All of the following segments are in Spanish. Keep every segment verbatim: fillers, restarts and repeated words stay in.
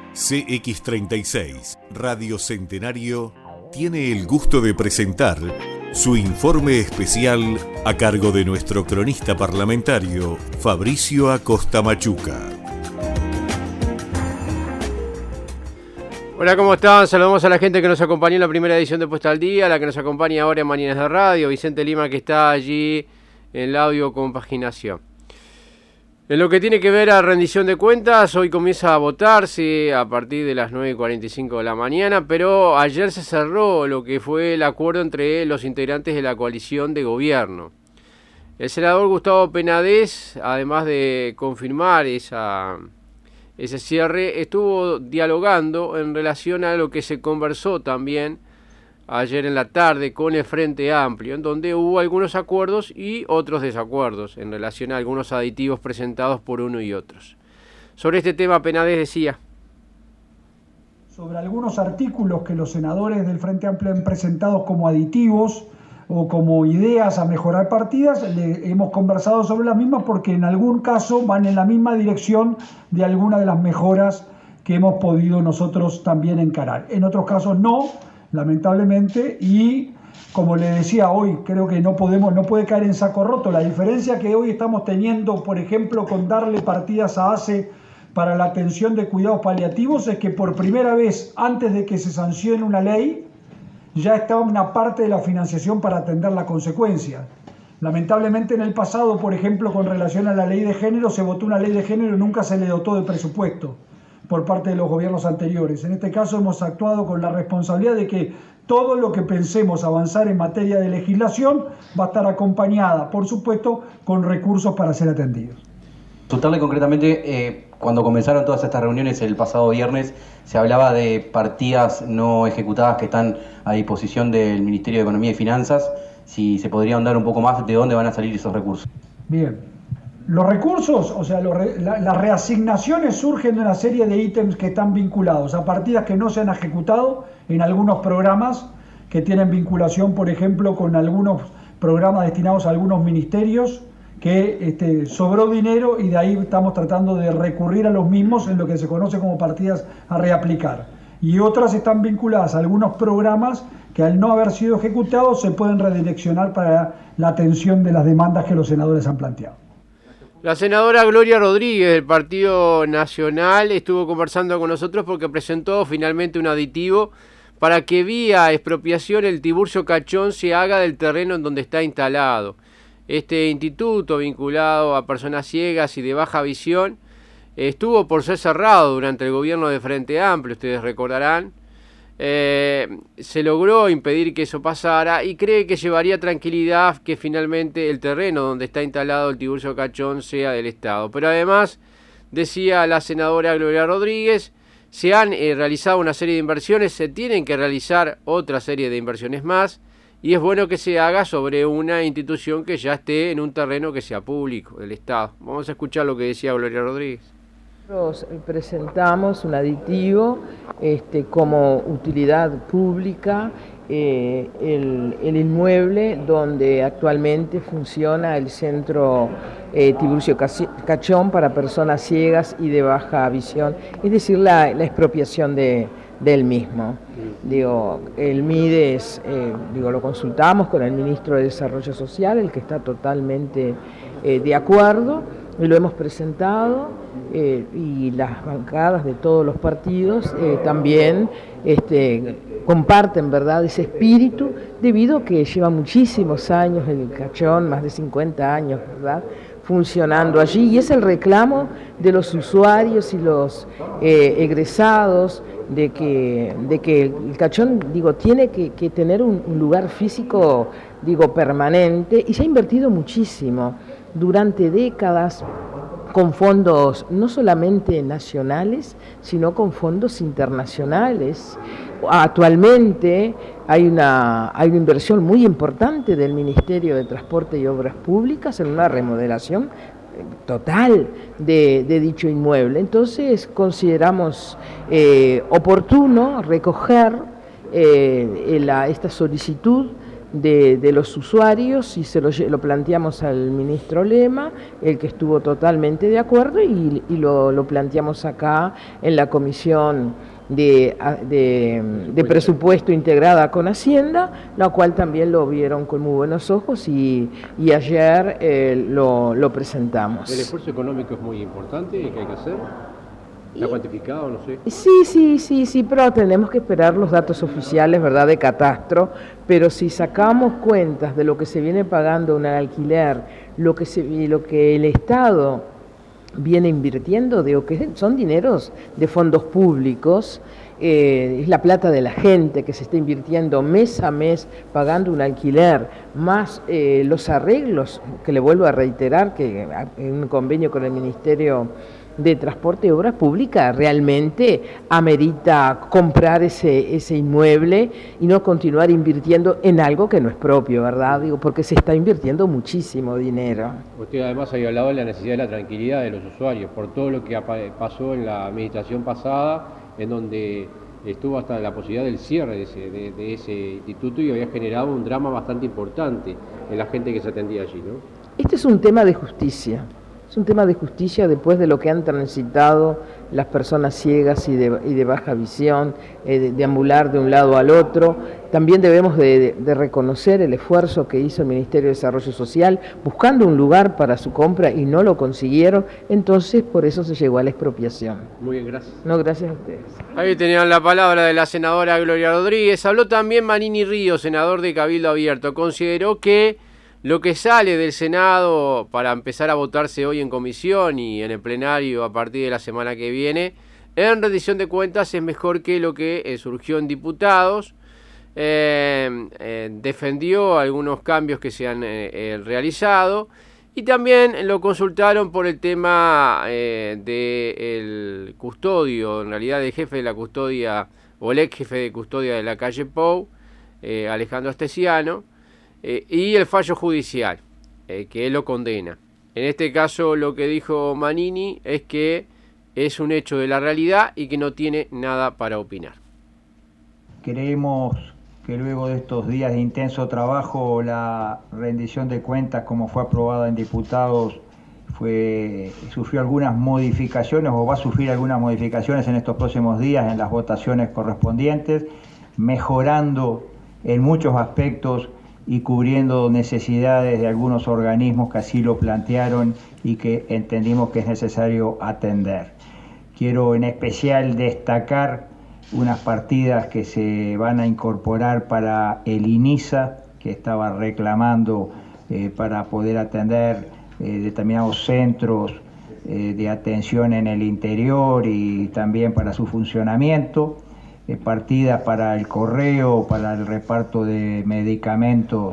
C X treinta y seis, Radio Centenario, tiene el gusto de presentar su informe especial a cargo de nuestro cronista parlamentario, Fabricio Acosta Machuca. Hola, ¿cómo están? Saludamos a la gente que nos acompañó en la primera edición de Puesta al Día, a la que nos acompaña ahora en Mañanas de Radio, Vicente Lima, que está allí en la audio compaginación. En lo que tiene que ver a rendición de cuentas, hoy comienza a votarse a partir de las nueve y cuarenta y cinco de la mañana, pero ayer se cerró lo que fue el acuerdo entre los integrantes de la coalición de gobierno. El senador Gustavo Penades, además de confirmar esa, ese cierre, estuvo dialogando en relación a lo que se conversó también ayer en la tarde con el Frente Amplio, en donde hubo algunos acuerdos y otros desacuerdos en relación a algunos aditivos presentados por uno y otros. Sobre este tema, Penades decía: sobre algunos artículos que los senadores del Frente Amplio han presentado como aditivos o como ideas a mejorar partidas, le hemos conversado sobre las mismas porque en algún caso van en la misma dirección de alguna de las mejoras que hemos podido nosotros también encarar. En otros casos no, lamentablemente, y como le decía hoy, creo que no podemos, no puede caer en saco roto. La diferencia que hoy estamos teniendo, por ejemplo, con darle partidas a ACE para la atención de cuidados paliativos, es que por primera vez, antes de que se sancione una ley, ya estaba una parte de la financiación para atender la consecuencia. Lamentablemente en el pasado, por ejemplo, con relación a la ley de género, se votó una ley de género y nunca se le dotó de presupuesto por parte de los gobiernos anteriores. En este caso hemos actuado con la responsabilidad de que todo lo que pensemos avanzar en materia de legislación va a estar acompañada, por supuesto, con recursos para ser atendidos. Consultarle concretamente, eh, cuando comenzaron todas estas reuniones el pasado viernes, se hablaba de partidas no ejecutadas que están a disposición del Ministerio de Economía y Finanzas. Si se podría ahondar un poco más de dónde van a salir esos recursos. Bien. Los recursos, o sea, los re, la, las reasignaciones surgen de una serie de ítems que están vinculados a partidas que no se han ejecutado en algunos programas que tienen vinculación, por ejemplo, con algunos programas destinados a algunos ministerios, que este, sobró dinero y de ahí estamos tratando de recurrir a los mismos en lo que se conoce como partidas a reaplicar. Y otras están vinculadas a algunos programas que al no haber sido ejecutados se pueden redireccionar para la atención de las demandas que los senadores han planteado. La senadora Gloria Rodríguez del Partido Nacional estuvo conversando con nosotros porque presentó finalmente un aditivo para que vía expropiación el Tiburcio Cachón se haga del terreno en donde está instalado. Este instituto vinculado a personas ciegas y de baja visión estuvo por ser cerrado durante el gobierno de Frente Amplio, ustedes recordarán. Eh, se logró impedir que eso pasara y cree que llevaría tranquilidad que finalmente el terreno donde está instalado el Tiburcio Cachón sea del Estado. Pero además, decía la senadora Gloria Rodríguez, se han eh, realizado una serie de inversiones, se tienen que realizar otra serie de inversiones más y es bueno que se haga sobre una institución que ya esté en un terreno que sea público, del Estado. Vamos a escuchar lo que decía Gloria Rodríguez. Nosotros presentamos un aditivo este, como utilidad pública, eh, el, el inmueble donde actualmente funciona el centro eh, Tiburcio Cachón para personas ciegas y de baja visión, es decir, la, la expropiación de, del mismo. Digo, el MIDES, eh, digo, lo consultamos con el ministro de Desarrollo Social, el que está totalmente eh, de acuerdo, y lo hemos presentado, eh, y las bancadas de todos los partidos eh, también este, comparten, ¿verdad?, ese espíritu, debido a que lleva muchísimos años el Cachón, más de cincuenta años, ¿verdad?, funcionando allí, y es el reclamo de los usuarios y los eh, egresados de que, de que el Cachón, digo, tiene que, que tener un, un lugar físico, digo, permanente, y se ha invertido muchísimo durante décadas con fondos no solamente nacionales, sino con fondos internacionales. Actualmente hay una, hay una inversión muy importante del Ministerio de Transporte y Obras Públicas en una remodelación total de, de dicho inmueble. Entonces consideramos eh, oportuno recoger eh, la, esta solicitud de, de los usuarios y se lo, lo planteamos al ministro Lema, el que estuvo totalmente de acuerdo y, y lo, lo planteamos acá en la comisión de, de, de presupuesto integrada con Hacienda, la cual también lo vieron con muy buenos ojos y, y ayer eh, lo, lo presentamos. ¿El esfuerzo económico es muy importante que hay que hacer? ¿Está cuantificado? No sé. Sí, sí, sí, sí, pero tenemos que esperar los datos oficiales, ¿verdad?, de Catastro, pero si sacamos cuentas de lo que se viene pagando en alquiler, lo que, se, lo que el Estado viene invirtiendo, digo que son dineros de fondos públicos, eh, es la plata de la gente que se está invirtiendo mes a mes pagando un alquiler, más eh, los arreglos, que le vuelvo a reiterar que en un convenio con el Ministerio de Transporte y Obras Públicas realmente amerita comprar ese, ese inmueble y no continuar invirtiendo en algo que no es propio, ¿verdad? Digo, porque se está invirtiendo muchísimo dinero. Usted además había hablado de la necesidad de la tranquilidad de los usuarios, por todo lo que pasó en la administración pasada, en donde estuvo hasta la posibilidad del cierre de ese, de, de ese instituto y había generado un drama bastante importante en la gente que se atendía allí, ¿no? Este es un tema de justicia. Es un tema de justicia después de lo que han transitado las personas ciegas y de, y de baja visión, eh, de, de ambular de un lado al otro. También debemos de, de, de reconocer el esfuerzo que hizo el Ministerio de Desarrollo Social buscando un lugar para su compra y no lo consiguieron, entonces por eso se llegó a la expropiación. Muy bien, gracias. No, gracias a ustedes. Ahí tenían la palabra de la senadora Gloria Rodríguez. Habló también Manini Ríos, senador de Cabildo Abierto. Consideró que lo que sale del Senado para empezar a votarse hoy en comisión y en el plenario a partir de la semana que viene, en rendición de cuentas es mejor que lo que eh, surgió en diputados. Eh, eh, defendió algunos cambios que se han eh, eh, realizado y también lo consultaron por el tema eh, del custodio, en realidad el jefe de la custodia o el ex jefe de custodia de la calle Pou, eh, Alejandro Astesiano. Eh, y el fallo judicial, eh, que él lo condena. En este caso lo que dijo Manini es que es un hecho de la realidad y que no tiene nada para opinar. Creemos que luego de estos días de intenso trabajo, la rendición de cuentas, como fue aprobada en diputados, fue, sufrió algunas modificaciones o va a sufrir algunas modificaciones en estos próximos días en las votaciones correspondientes, mejorando en muchos aspectos y cubriendo necesidades de algunos organismos que así lo plantearon y que entendimos que es necesario atender. Quiero en especial destacar unas partidas que se van a incorporar para el INISA, que estaba reclamando eh, para poder atender eh, determinados centros eh, de atención en el interior y también para su funcionamiento. Partidas para el correo, para el reparto de medicamentos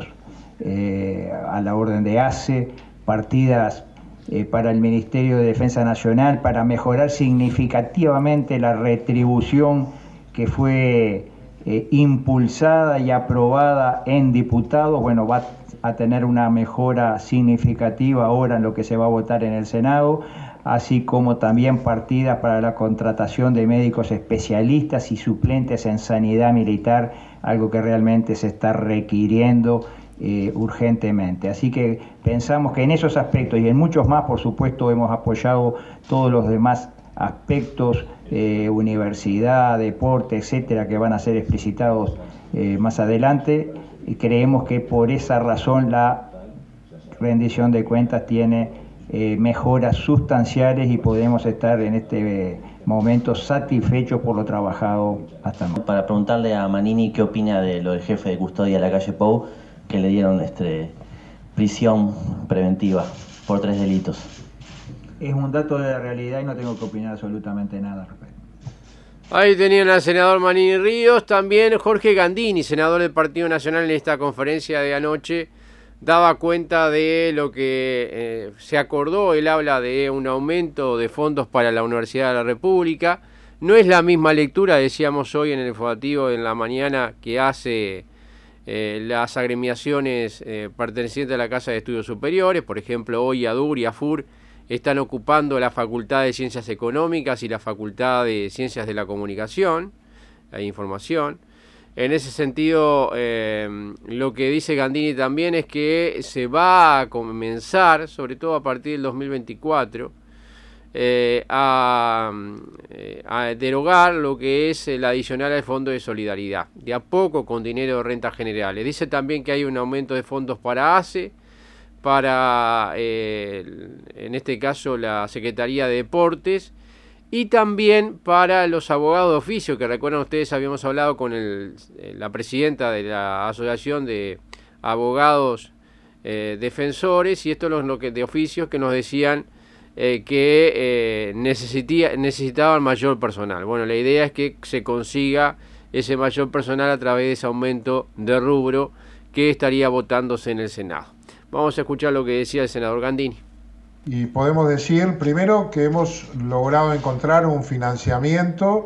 eh, a la orden de A C E, partidas eh, para el Ministerio de Defensa Nacional, para mejorar significativamente la retribución que fue eh, impulsada y aprobada en diputados. Bueno, va a tener una mejora significativa ahora en lo que se va a votar en el Senado, así como también partidas para la contratación de médicos especialistas y suplentes en sanidad militar, algo que realmente se está requiriendo eh, urgentemente. Así que pensamos que en esos aspectos y en muchos más, por supuesto, hemos apoyado todos los demás aspectos, eh, universidad, deporte, etcétera, que van a ser explicitados eh, más adelante. Y creemos que por esa razón la rendición de cuentas tiene Eh, mejoras sustanciales y podemos estar en este eh, momento satisfechos por lo trabajado hasta ahora. Para preguntarle a Manini qué opina de lo del jefe de custodia de la calle Pou, que le dieron este, prisión preventiva por tres delitos. Es un dato de la realidad y no tengo que opinar absolutamente nada al respecto. Ahí tenían al senador Manini Ríos, también Jorge Gandini, senador del Partido Nacional, en esta conferencia de anoche daba cuenta de lo que eh, se acordó. Él habla de un aumento de fondos para la Universidad de la República. No es la misma lectura, decíamos hoy en el informativo en la mañana, que hace eh, las agremiaciones eh, pertenecientes a la Casa de Estudios Superiores. Por ejemplo, hoy ADUR y AFUR están ocupando la Facultad de Ciencias Económicas y la Facultad de Ciencias de la Comunicación, la Información. En ese sentido, eh, lo que dice Gandini también es que se va a comenzar, sobre todo a partir del dos mil veinticuatro, eh, a, eh, a derogar lo que es el adicional al Fondo de Solidaridad, de a poco con dinero de rentas generales. Dice también que hay un aumento de fondos para A C E, para, eh, en este caso, la Secretaría de Deportes, y también para los abogados de oficio, que recuerdan ustedes, habíamos hablado con el, la presidenta de la Asociación de Abogados eh, Defensores, y esto es lo que de oficios que nos decían eh, que eh, necesitía, necesitaban mayor personal. Bueno, la idea es que se consiga ese mayor personal a través de ese aumento de rubro que estaría votándose en el Senado. Vamos a escuchar lo que decía el senador Gandini. Y podemos decir, primero, que hemos logrado encontrar un financiamiento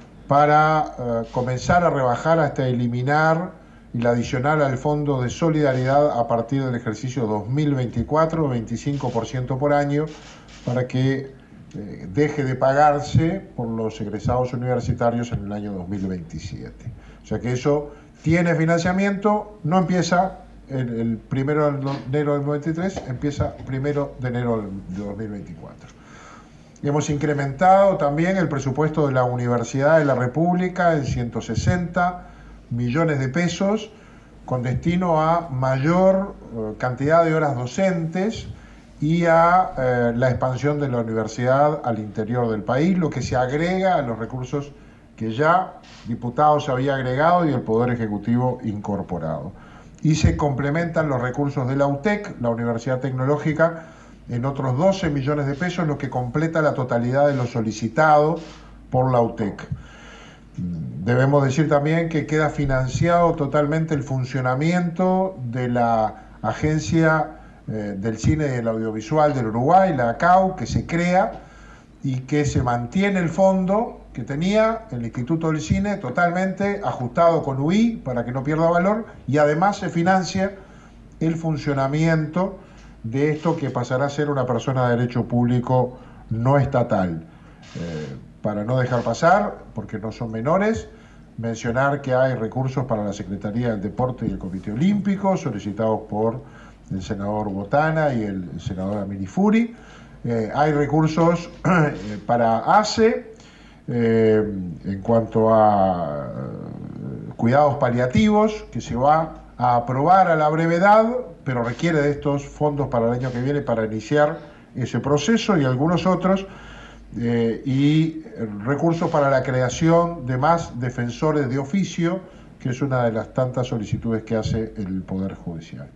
para uh, comenzar a rebajar hasta eliminar el adicional al Fondo de Solidaridad a partir del ejercicio dos mil veinticuatro, veinticinco por ciento por año, para que eh, deje de pagarse por los egresados universitarios en el año dos mil veintisiete. O sea que eso tiene financiamiento, no empieza El, el primero de enero del noventa y tres, empieza primero de enero de dos mil veinticuatro. Y hemos incrementado también el presupuesto de la Universidad de la República en ciento sesenta millones de pesos, con destino a mayor eh, cantidad de horas docentes y a eh, la expansión de la universidad al interior del país, lo que se agrega a los recursos que ya diputados había agregado y el Poder Ejecutivo incorporado. Y se complementan los recursos de la U T E C, la Universidad Tecnológica, en otros doce millones de pesos, lo que completa la totalidad de lo solicitado por la U T E C. Debemos decir también que queda financiado totalmente el funcionamiento de la Agencia eh, del Cine y del Audiovisual del Uruguay, la A C A U, que se crea y que se mantiene el fondo que tenía el Instituto del Cine totalmente ajustado con U I para que no pierda valor, y además se financia el funcionamiento de esto que pasará a ser una persona de derecho público no estatal. Eh, para no dejar pasar, porque no son menores, mencionar que hay recursos para la Secretaría del Deporte y el Comité Olímpico, solicitados por el senador Botana y el senador Aminifuri. Eh, hay recursos eh, para A C E, Eh, en cuanto a eh, cuidados paliativos, que se va a aprobar a la brevedad, pero requiere de estos fondos para el año que viene para iniciar ese proceso, y algunos otros, eh, y recursos para la creación de más defensores de oficio, que es una de las tantas solicitudes que hace el Poder Judicial.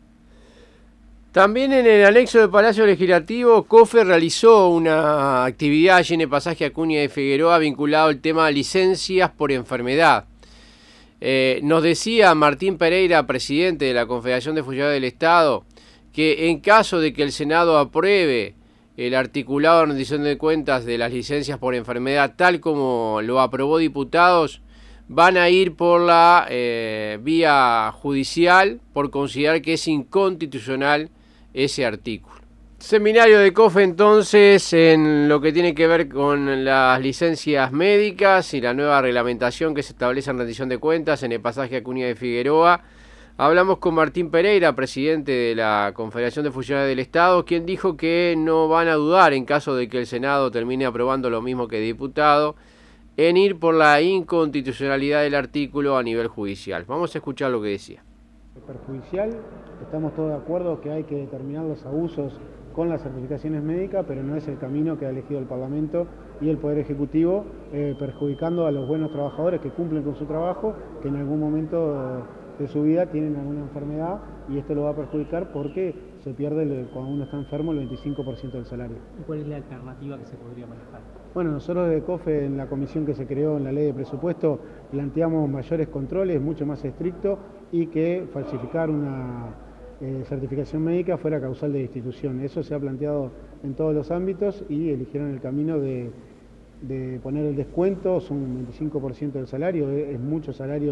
También en el anexo del Palacio Legislativo, COFE realizó una actividad allí en el pasaje Acuña de Figueroa vinculado al tema de licencias por enfermedad. Eh, nos decía Martín Pereira, presidente de la Confederación de Funcionarios del Estado, que en caso de que el Senado apruebe el articulado de rendición de cuentas de las licencias por enfermedad tal como lo aprobó diputados, van a ir por la eh, vía judicial por considerar que es inconstitucional ese artículo. Seminario de COFE entonces en lo que tiene que ver con las licencias médicas y la nueva reglamentación que se establece en rendición de cuentas en el pasaje Acuña de Figueroa. Hablamos con Martín Pereira, presidente de la Confederación de Funcionarios del Estado, quien dijo que no van a dudar en caso de que el Senado termine aprobando lo mismo que diputado en ir por la inconstitucionalidad del artículo a nivel judicial. Vamos a escuchar lo que decía. Perjudicial, estamos todos de acuerdo que hay que determinar los abusos con las certificaciones médicas, pero no es el camino que ha elegido el Parlamento y el Poder Ejecutivo, eh, perjudicando a los buenos trabajadores que cumplen con su trabajo, que en algún momento de su vida tienen alguna enfermedad, y esto lo va a perjudicar porque se pierde, el, cuando uno está enfermo, el veinticinco por ciento del salario. ¿Y cuál es la alternativa que se podría manejar? Bueno, nosotros de COFE, en la comisión que se creó en la ley de presupuesto, planteamos mayores controles, mucho más estrictos, y que falsificar una eh, certificación médica fuera causal de destitución. Eso se ha planteado en todos los ámbitos y eligieron el camino de, de poner el descuento, son un veinticinco por ciento del salario, es, es mucho salario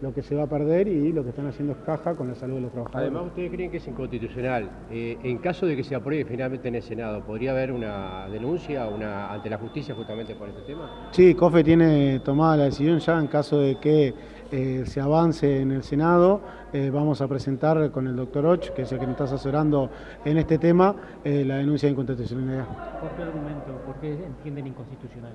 lo que se va a perder y lo que están haciendo es caja con la salud de los trabajadores. Además, ¿ustedes creen que es inconstitucional? Eh, en caso de que se apruebe finalmente en el Senado, ¿podría haber una denuncia una, ante la justicia justamente por este tema? Sí, COFE tiene tomada la decisión ya en caso de que eh, se avance en el Senado. Eh, vamos a presentar con el doctor Och, que es el que nos está asesorando en este tema, eh, la denuncia de inconstitucionalidad. ¿Por qué argumento? ¿Por qué entienden inconstitucional?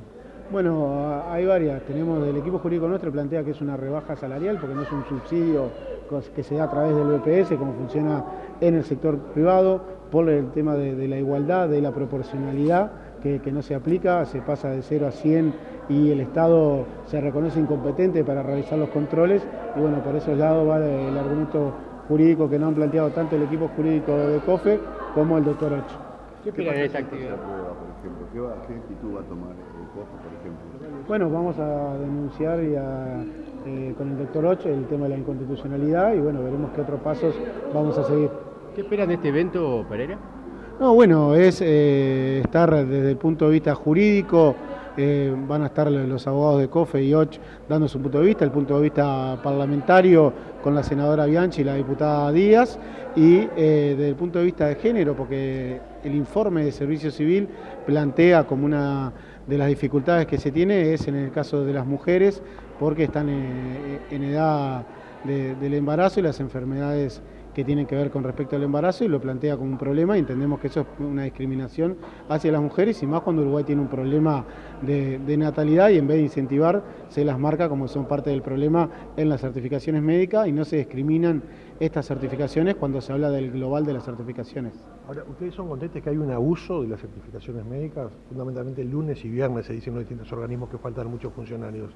Bueno, hay varias. Tenemos el equipo jurídico nuestro plantea que es una rebaja salarial porque no es un subsidio que se da a través del B P S como funciona en el sector privado, por el tema de, de la igualdad, de la proporcionalidad que, que no se aplica, se pasa de cero a cien y el Estado se reconoce incompetente para realizar los controles y bueno, por esos lados va el argumento jurídico que no han planteado tanto el equipo jurídico de COFE como el doctor Och. ¿Qué opinan de esta actividad? ¿Qué, va, ¿Qué actitud va a tomar el COFE, por ejemplo? Bueno, vamos a denunciar y a, eh, con el doctor Och el tema de la inconstitucionalidad y bueno, veremos qué otros pasos vamos a seguir. ¿Qué esperan de este evento, Pereira? No, bueno, es eh, estar desde el punto de vista jurídico, eh, van a estar los abogados de COFE y Och dando su punto de vista, el punto de vista parlamentario con la senadora Bianchi y la diputada Díaz, y eh, desde el punto de vista de género, porque el informe de Servicio Civil plantea como una de las dificultades que se tiene es en el caso de las mujeres, porque están eh, en edad de, del embarazo y las enfermedades que tienen que ver con respecto al embarazo, y lo plantea como un problema y entendemos que eso es una discriminación hacia las mujeres y más cuando Uruguay tiene un problema de, de natalidad y en vez de incentivar se las marca como son parte del problema en las certificaciones médicas y no se discriminan estas certificaciones cuando se habla del global de las certificaciones. Ahora, ¿ustedes son conscientes que hay un abuso de las certificaciones médicas? Fundamentalmente el lunes y viernes se dicen los distintos organismos que faltan muchos funcionarios.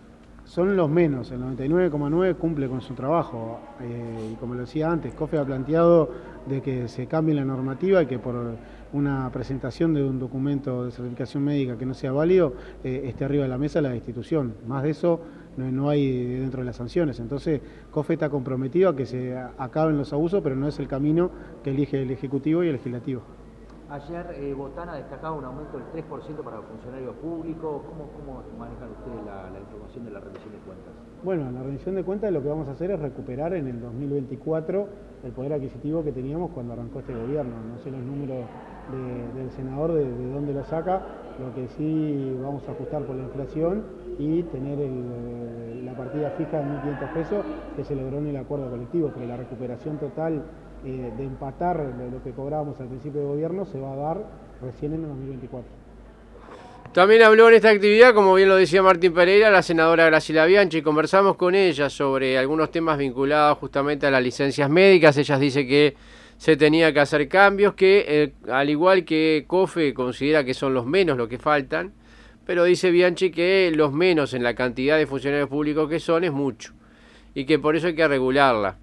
Son los menos, el noventa y nueve coma nueve cumple con su trabajo eh, y como lo decía antes, COFE ha planteado de que se cambie la normativa y que por una presentación de un documento de certificación médica que no sea válido eh, esté arriba de la mesa la destitución. Más de eso no, no hay dentro de las sanciones, entonces COFE está comprometido a que se acaben los abusos, pero no es el camino que elige el Ejecutivo y el Legislativo. Ayer eh, Botana destacaba un aumento del tres por ciento para los funcionarios públicos. ¿Cómo, cómo manejan ustedes la, la información de la rendición de cuentas? Bueno, la rendición de cuentas lo que vamos a hacer es recuperar en el dos mil veinticuatro el poder adquisitivo que teníamos cuando arrancó este gobierno. No sé los números de, del senador de, de dónde lo saca, lo que sí vamos a ajustar por la inflación y tener el, la partida fija de mil quinientos pesos que se logró en el acuerdo colectivo, pero la recuperación total Eh, de empatar lo que cobrábamos al principio de gobierno se va a dar recién en el dos mil veinticuatro. También habló en esta actividad, como bien lo decía Martín Pereira, la senadora Graciela Bianchi. Conversamos con ella sobre algunos temas vinculados justamente a las licencias médicas. Ella dice que se tenía que hacer cambios, que eh, al igual que COFE considera que son los menos los que faltan, pero dice Bianchi que los menos en la cantidad de funcionarios públicos que son es mucho y que por eso hay que regularla.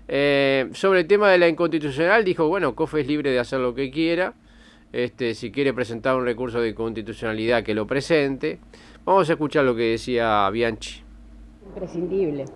Eh, sobre el tema de la inconstitucional dijo, bueno, COFE es libre de hacer lo que quiera, este, si quiere presentar un recurso de inconstitucionalidad que lo presente. Vamos a escuchar lo que decía Bianchi. Imprescindible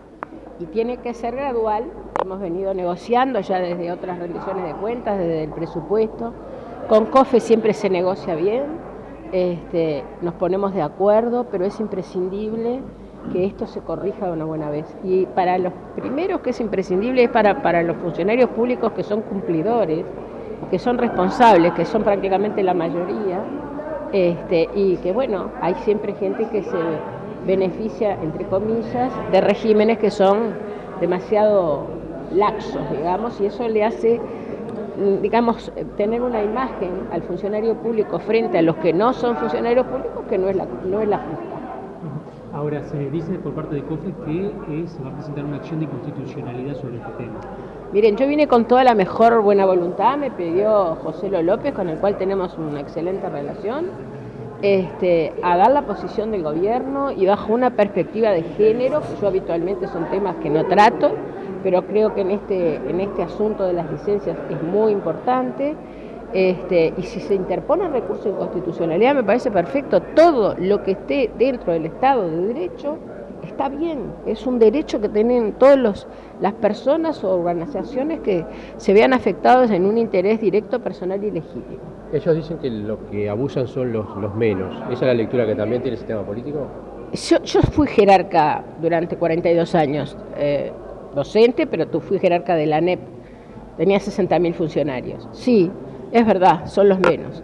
y tiene que ser gradual. Hemos venido negociando ya desde otras rendiciones de cuentas, desde el presupuesto. Con COFE siempre se negocia bien, este, nos ponemos de acuerdo, pero es imprescindible que esto se corrija de una buena vez. Y para los primeros que es imprescindible es para, para los funcionarios públicos que son cumplidores, que son responsables, que son prácticamente la mayoría, este, y que bueno, hay siempre gente que se beneficia, entre comillas, de regímenes que son demasiado laxos, digamos, y eso le hace, digamos, tener una imagen al funcionario público frente a los que no son funcionarios públicos que no es la, no es la justa. Ahora, se dice por parte de COFE que eh, se va a presentar una acción de inconstitucionalidad sobre este tema. Miren, yo vine con toda la mejor buena voluntad, me pidió José Lo López, con el cual tenemos una excelente relación, este, a dar la posición del gobierno y bajo una perspectiva de género, que yo habitualmente son temas que no trato, pero creo que en este, en este asunto de las licencias es muy importante. Este, y si se interpone el recurso de inconstitucionalidad me parece perfecto. Todo lo que esté dentro del Estado de Derecho está bien, es un derecho que tienen todas las personas o organizaciones que se vean afectados en un interés directo, personal y legítimo. Ellos dicen que lo que abusan son los, los menos. ¿Esa es la lectura que también tiene el sistema político? yo, yo fui jerarca durante cuarenta y dos años, eh, docente, pero tú fui jerarca de la A N E P, tenía sesenta mil funcionarios. Sí, es verdad, son los menos.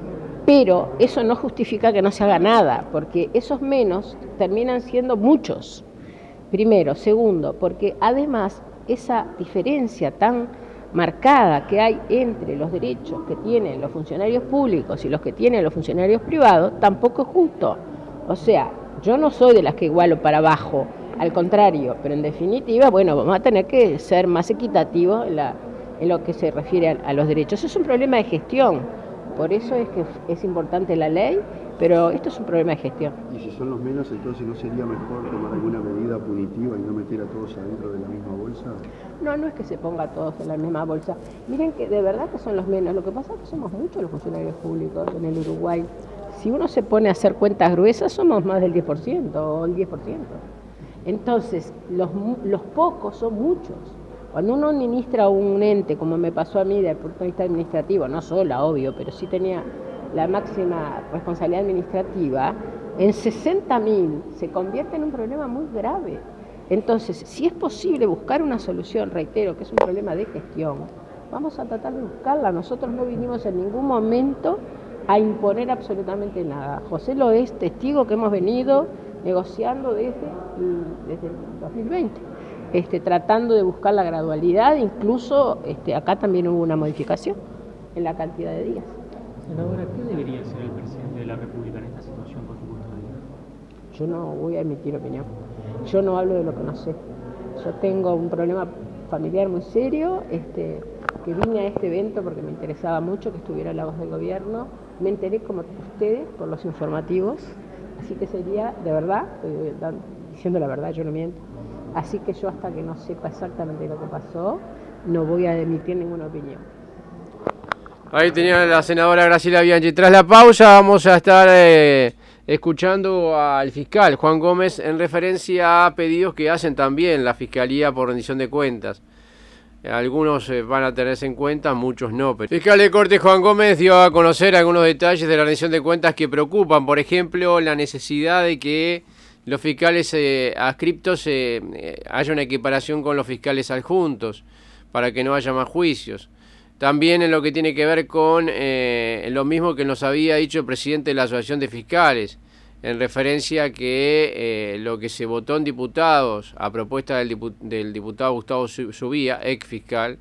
Pero eso no justifica que no se haga nada, porque esos menos terminan siendo muchos. Primero. Segundo, porque además esa diferencia tan marcada que hay entre los derechos que tienen los funcionarios públicos y los que tienen los funcionarios privados, tampoco es justo. O sea, yo no soy de las que igualo para abajo, al contrario, pero en definitiva, bueno, vamos a tener que ser más equitativos en, la, en lo que se refiere a, a los derechos. Es un problema de gestión, por eso es que es importante la ley, pero esto es un problema de gestión. Y si son los menos, entonces ¿no sería mejor tomar alguna medida punitiva y no meter a todos adentro de la misma bolsa? No, no es que se ponga a todos en la misma bolsa. Miren que de verdad que son los menos. Lo que pasa es que somos muchos los funcionarios públicos en el Uruguay. Si uno se pone a hacer cuentas gruesas, somos más del diez por ciento o el diez por ciento. Entonces, los, los pocos son muchos. Cuando uno administra un ente, como me pasó a mí desde el punto de vista administrativo, no sola, obvio, pero sí tenía la máxima responsabilidad administrativa, en sesenta mil se convierte en un problema muy grave. Entonces, si es posible buscar una solución, reitero que es un problema de gestión, vamos a tratar de buscarla. Nosotros no vinimos en ningún momento a imponer absolutamente nada. José lo es testigo que hemos venido negociando desde, desde el dos mil veinte, este, tratando de buscar la gradualidad, incluso este, acá también hubo una modificación en la cantidad de días. Senadora, ¿qué debería hacer el presidente de la República en esta situación por su custodia? Yo no voy a emitir opinión. Yo no hablo de lo que no sé. Yo tengo un problema familiar muy serio, este, que vine a este evento porque me interesaba mucho que estuviera la voz del gobierno. Me enteré como ustedes por los informativos, así que sería, de verdad, estoy diciendo la verdad, yo no miento. Así que yo hasta que no sepa exactamente lo que pasó, no voy a emitir ninguna opinión. Ahí tenía la senadora Graciela Bianchi. Tras la pausa vamos a estar eh, escuchando al fiscal Juan Gómez en referencia a pedidos que hacen también la Fiscalía por rendición de cuentas. Algunos eh, van a tenerse en cuenta, muchos no. Pero... El fiscal de Corte Juan Gómez dio a conocer algunos detalles de la rendición de cuentas que preocupan. Por ejemplo, la necesidad de que los fiscales eh, adscriptos eh, eh, haya una equiparación con los fiscales adjuntos para que no haya más juicios. También en lo que tiene que ver con eh, lo mismo que nos había dicho el presidente de la Asociación de Fiscales, en referencia a que eh, lo que se votó en diputados, a propuesta del, dipu del diputado Gustavo Subía, ex fiscal,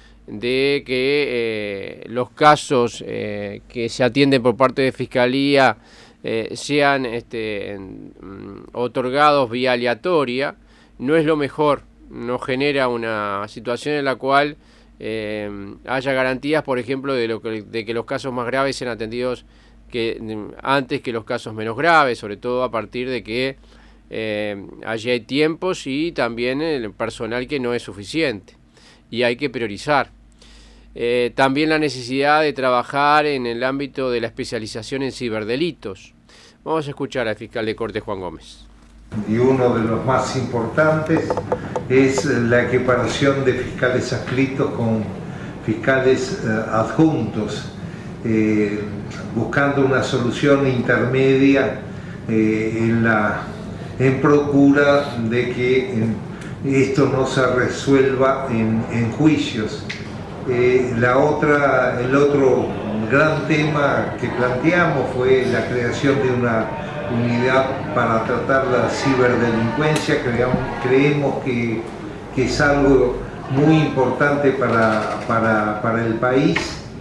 de que eh, los casos eh, que se atienden por parte de Fiscalía eh, sean este, en, um, otorgados vía aleatoria, no es lo mejor, no genera una situación en la cual Eh, haya garantías, por ejemplo, de, lo que, de que los casos más graves sean atendidos que, antes que los casos menos graves, sobre todo a partir de que eh, allí hay tiempos y también el personal que no es suficiente y hay que priorizar. Eh, también la necesidad de trabajar en el ámbito de la especialización en ciberdelitos. Vamos a escuchar al fiscal de Corte Juan Gómez. Y uno de los más importantes es la equiparación de fiscales adscritos con fiscales eh, adjuntos, eh, buscando una solución intermedia eh, en, la, en procura de que en, esto no se resuelva en, en juicios. Eh, la otra, el otro gran tema que planteamos fue la creación de una unidad para tratar la ciberdelincuencia. Creamos, creemos que, que es algo muy importante para, para, para el país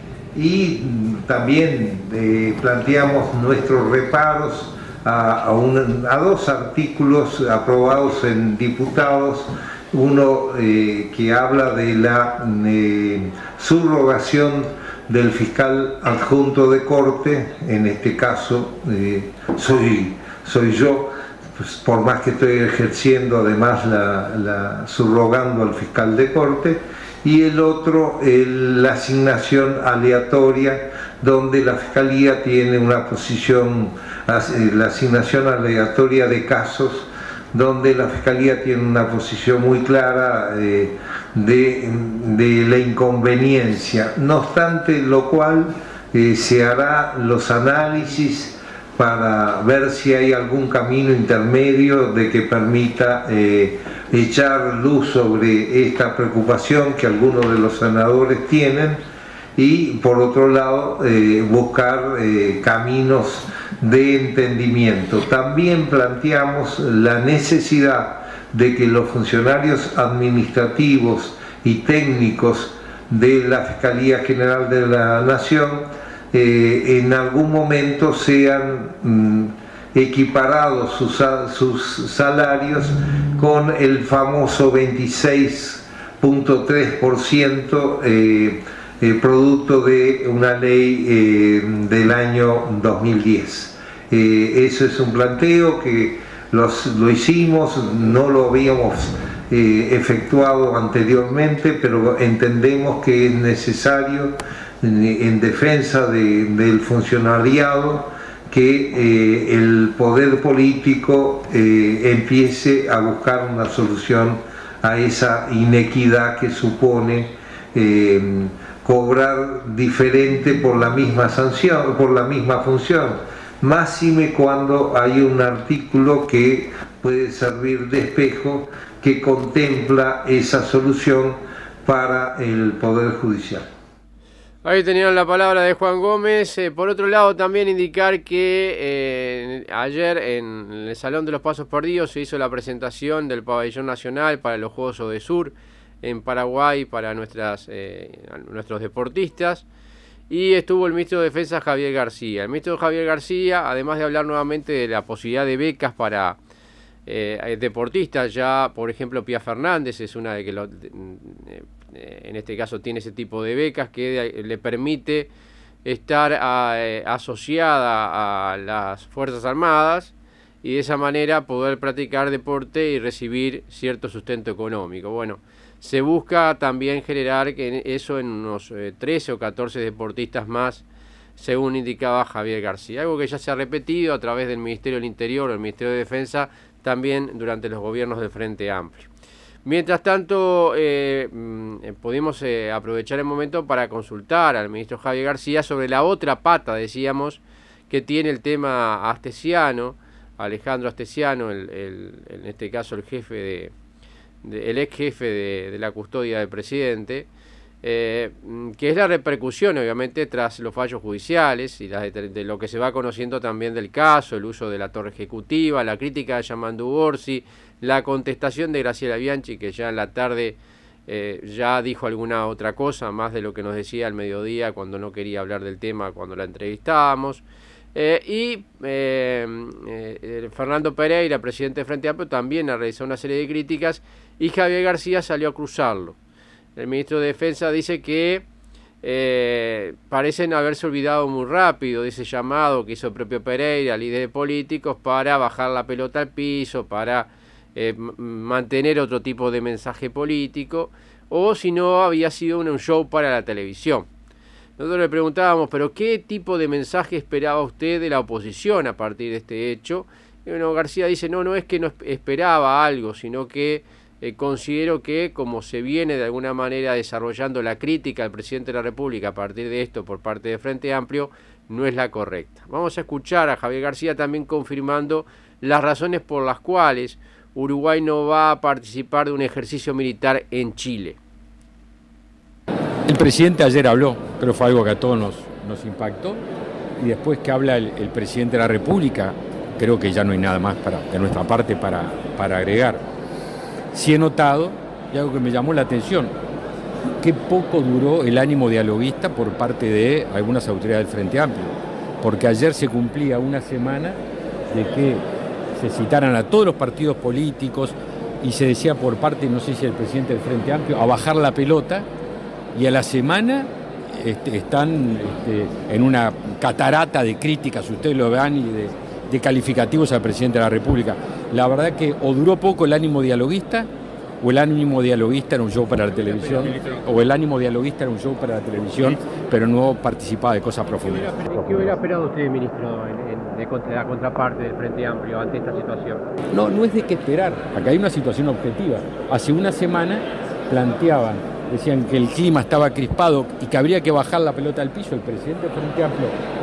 y también eh, planteamos nuestros reparos a, a, un, a dos artículos aprobados en diputados, uno eh, que habla de la eh, subrogación del fiscal adjunto de corte, en este caso eh, soy, soy yo, pues, por más que estoy ejerciendo además la, la subrogando al fiscal de corte, y el otro el, la asignación aleatoria, donde la Fiscalía tiene una posición, la asignación aleatoria de casos, donde la Fiscalía tiene una posición muy clara eh, de, de la inconveniencia. No obstante lo cual, eh, se hará los análisis para ver si hay algún camino intermedio de que permita eh, echar luz sobre esta preocupación que algunos de los senadores tienen y por otro lado eh, buscar eh, caminos de entendimiento. También planteamos la necesidad de que los funcionarios administrativos y técnicos de la Fiscalía General de la Nación Eh, en algún momento sean mm, equiparados sus, sus salarios con el famoso veintiséis punto tres por ciento eh, eh, producto de una ley eh, del año dos mil diez. Eh, eso es un planteo que los, lo hicimos, no lo habíamos eh, efectuado anteriormente, pero entendemos que es necesario en defensa de, del funcionariado que eh, el poder político eh, empiece a buscar una solución a esa inequidad que supone eh, cobrar diferente por la misma sanción, por la misma función, máxime cuando hay un artículo que puede servir de espejo que contempla esa solución para el Poder Judicial. Ahí tenían la palabra de Juan Gómez. Eh, por otro lado, también indicar que eh, ayer en el Salón de los Pasos Perdidos se hizo la presentación del Pabellón Nacional para los Juegos Odesur en Paraguay para nuestras, eh, nuestros deportistas. Y estuvo el ministro de Defensa Javier García. El ministro Javier García, además de hablar nuevamente de la posibilidad de becas para eh, deportistas, ya por ejemplo Pía Fernández es una de que lo... De, de, en este caso tiene ese tipo de becas que le permite estar a, eh, asociada a las Fuerzas Armadas y de esa manera poder practicar deporte y recibir cierto sustento económico. Bueno, se busca también generar que eso en unos eh, trece o catorce deportistas más, según indicaba Javier García, algo que ya se ha repetido a través del Ministerio del Interior o el Ministerio de Defensa también durante los gobiernos del Frente Amplio. Mientras tanto, eh, pudimos eh, aprovechar el momento para consultar al ministro Javier García sobre la otra pata, decíamos, que tiene el tema astesiano, Alejandro Astesiano, el, el, en este caso el jefe de, de el ex jefe de, de la custodia del presidente, eh, que es la repercusión, obviamente, tras los fallos judiciales y la de, de lo que se va conociendo también del caso, el uso de la torre ejecutiva, la crítica de Yamandu Orsi, la contestación de Graciela Bianchi, que ya en la tarde eh, ya dijo alguna otra cosa, más de lo que nos decía al mediodía cuando no quería hablar del tema cuando la entrevistábamos. Eh, y eh, eh, Fernando Pereira, presidente de Frente Amplio, también ha realizado una serie de críticas y Javier García salió a cruzarlo. El ministro de Defensa dice que eh, parecen haberse olvidado muy rápido de ese llamado que hizo el propio Pereira, líderes políticos, para bajar la pelota al piso, para eh, mantener otro tipo de mensaje político, o si no había sido un show para la televisión. Nosotros le preguntábamos, pero ¿qué tipo de mensaje esperaba usted de la oposición a partir de este hecho? Y bueno, García dice, no, no es que no esperaba algo, sino que eh, considero que como se viene de alguna manera desarrollando la crítica al presidente de la República a partir de esto por parte de Frente Amplio, no es la correcta. Vamos a escuchar a Javier García también confirmando las razones por las cuales Uruguay no va a participar de un ejercicio militar en Chile. El presidente ayer habló, creo que fue algo que a todos nos, nos impactó, y después que habla el, el presidente de la República, creo que ya no hay nada más para, de nuestra parte para, para agregar. Sí he notado, y algo que me llamó la atención, qué poco duró el ánimo dialoguista por parte de algunas autoridades del Frente Amplio, porque ayer se cumplía una semana de que se citaran a todos los partidos políticos y se decía por parte, no sé si el presidente del Frente Amplio, a bajar la pelota, y a la semana este, están este, en una catarata de críticas, ustedes lo vean, y de, de calificativos al presidente de la República. La verdad que o duró poco el ánimo dialoguista, o el ánimo dialoguista era un show para la televisión, o el ánimo dialoguista era un show para la televisión, pero no participaba de cosas profundas. ¿Qué hubiera esperado usted, ministro, en, en, de, contra, de la contraparte del Frente Amplio ante esta situación? No, no es de qué esperar. Acá hay una situación objetiva. Hace una semana planteaban, decían que el clima estaba crispado y que habría que bajar la pelota al piso. El presidente del Frente Amplio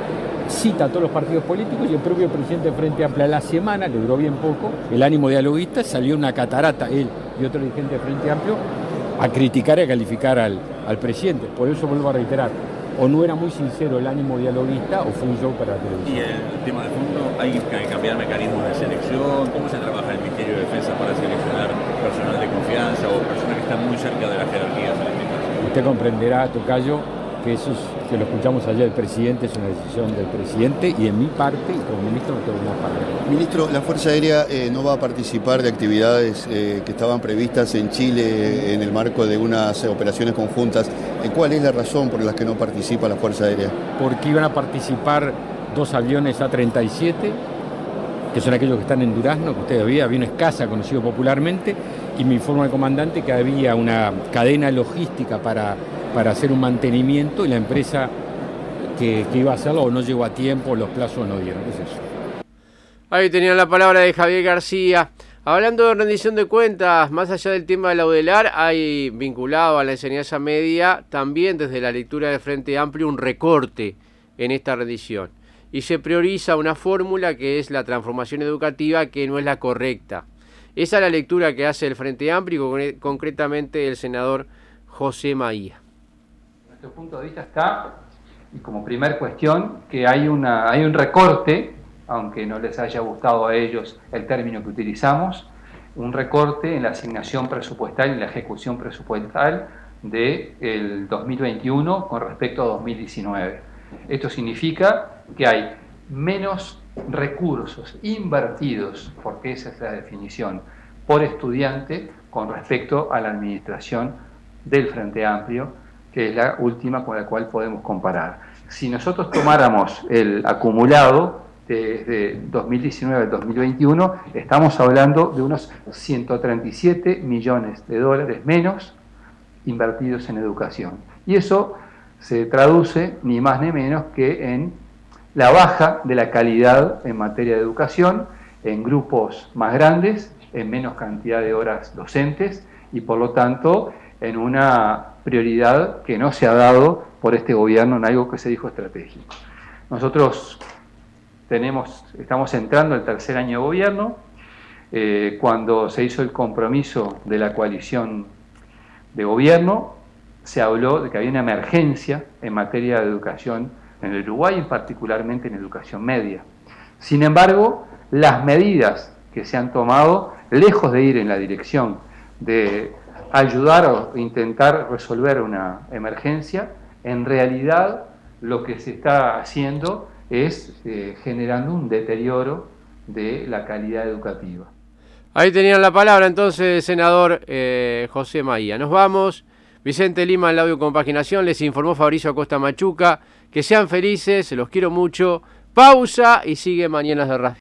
cita a todos los partidos políticos y el propio presidente del Frente Amplio a la semana, le duró bien poco, el ánimo dialoguista, salió una catarata, él y otro dirigente del Frente Amplio, a criticar y a calificar al, al presidente. Por eso vuelvo a reiterar, o no era muy sincero el ánimo dialoguista o fue un show para la televisión. Y el tema de fondo, ¿hay que cambiar mecanismos de selección? ¿Cómo se trabaja el Ministerio de Defensa para seleccionar personal de confianza o personas que están muy cerca de las jerarquías? Usted comprenderá, tocayo, que eso es, que lo escuchamos ayer, el presidente, es una decisión del presidente y en mi parte, como ministro, no tengo más palabras. Ministro, la Fuerza Aérea eh, no va a participar de actividades eh, que estaban previstas en Chile eh, en el marco de unas eh, operaciones conjuntas. Eh, ¿Cuál es la razón por la que no participa la Fuerza Aérea? Porque iban a participar dos aviones A treinta y siete, que son aquellos que están en Durazno, que usted había, avión Escasa, conocido popularmente, y me informa el comandante que había una cadena logística para, para hacer un mantenimiento y la empresa que, que iba a hacerlo o no llegó a tiempo, los plazos no dieron. ¿Qué es eso? Ahí tenían la palabra de Javier García. Hablando de rendición de cuentas, más allá del tema de la UDELAR, hay vinculado a la enseñanza media también desde la lectura del Frente Amplio un recorte en esta rendición. Y se prioriza una fórmula que es la transformación educativa, que no es la correcta. Esa es la lectura que hace el Frente Amplio y concretamente el senador José Maía. Nuestro punto de vista está, y como primer cuestión, que hay, una, hay un recorte, aunque no les haya gustado a ellos el término que utilizamos, un recorte en la asignación presupuestal y en la ejecución presupuestal del dos mil veintiuno con respecto a dos mil diecinueve. Esto significa que hay menos recursos invertidos, porque esa es la definición, por estudiante con respecto a la administración del Frente Amplio, que es la última con la cual podemos comparar. Si nosotros tomáramos el acumulado desde dos mil diecinueve al dos mil veintiuno, estamos hablando de unos ciento treinta y siete millones de dólares menos invertidos en educación. Y eso se traduce ni más ni menos que en la baja de la calidad en materia de educación, en grupos más grandes, en menos cantidad de horas docentes y por lo tanto en una prioridad que no se ha dado por este gobierno en algo que se dijo estratégico. Nosotros tenemos, estamos entrando al tercer año de gobierno, eh, cuando se hizo el compromiso de la coalición de gobierno, se habló de que había una emergencia en materia de educación en el Uruguay, y particularmente en educación media. Sin embargo, las medidas que se han tomado, lejos de ir en la dirección de ayudar o intentar resolver una emergencia, en realidad lo que se está haciendo es eh, generando un deterioro de la calidad educativa. Ahí tenían la palabra entonces, senador eh, José Maía. Nos vamos. Vicente Lima en la audio compaginación, les informó Fabricio Acosta Machuca. Que sean felices, los quiero mucho. Pausa y sigue Mañanas de Radio.